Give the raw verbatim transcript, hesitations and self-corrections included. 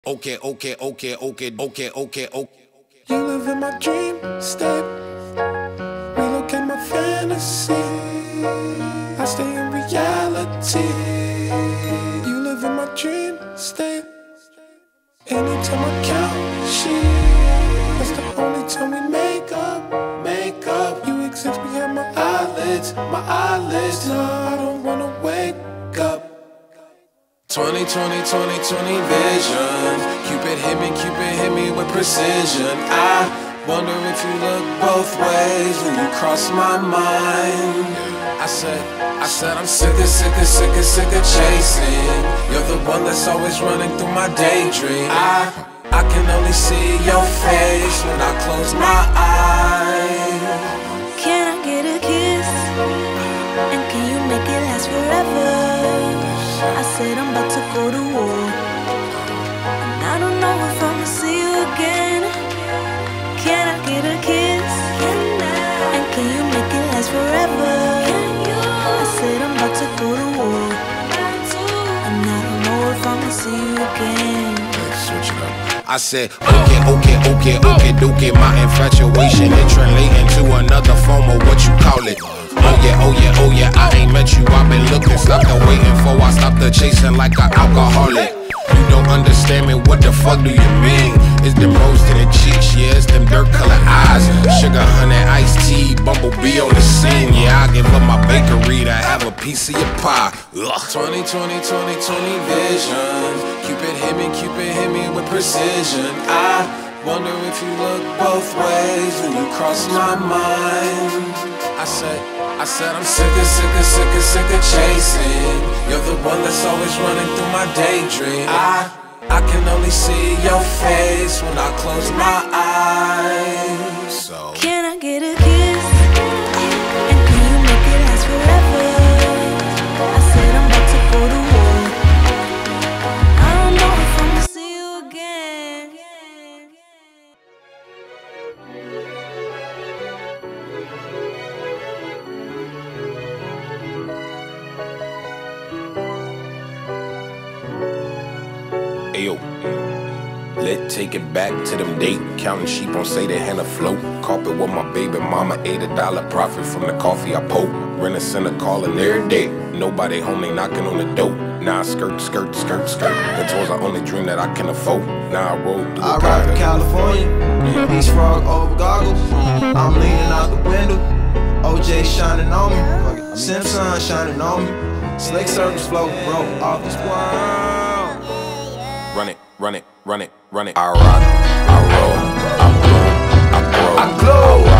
Okay, okay, okay, okay, okay, okay, okay. You live in my dream state. Relocate my fantasy. I stay in reality. You live in my dream state. Anytime I count sheep, that's the only time we make up, make up. You exist behind my eyelids, my eyelids. No, I don't wanna wake up. twenty, twenty, twenty, twenty vision. Cupid hit me, Cupid hit me with precision. I wonder if you look both ways when you cross my mind. I said, I said I'm sick of, sick of, sick of, sick of chasing. You're the one that's always running through my daydream. I, I can only see your face when I close my eyes. Can I get a kiss? And can you make it last forever? I said I'm about to go to war, and I don't know if I'ma see you again. Can I get a kiss? And can you make it last forever? I said I'm about to go to war, and I don't know if I'ma see you again. Let's switch it up. I said, okay, okay, okay, okay, okay. My infatuation it translating to another form of what you call it. Oh yeah, oh yeah, oh yeah, I ain't met you, I've been looking, stopped the waiting for, I stopped the chasing like an alcoholic. You don't understand me, what the fuck do you mean? It's them rose to the cheeks, yeah, it's them dirt colored eyes. Sugar, honey, iced tea, bumblebee on the scene. Yeah, I give up my bakery to have a piece of your pie. Ugh. twenty, twenty, twenty, twenty vision. Cupid hit me, Cupid hit me with precision. I wonder if you look both ways when you cross my mind. I said, I said I'm sick of, sick of, sick of, sick of chasing. You're the one that's always running through my daydream. I, I can only see your face when I close my eyes. So can I get a kiss? And can you make it last forever? I said I'm about to go to war. I don't know if I'ma see you again. Ayo, let's take it back to them date. Counting sheep on say they hand a float. Carpet with my baby mama, ate a dollar profit from the coffee I poke. Rent a center calling every day. Nobody home, they knocking on the door. Now I skirt, skirt, skirt, skirt. That was the only dream that I can afford. Now I roll through I the ride to California, East Frog over goggles. I'm leaning out the window, O J shining on me, Simpson shining on me. Slick circles float, bro, off this world. Run it, run it, run it, run it. I rock, I roll, I bloom, I grow, I glow.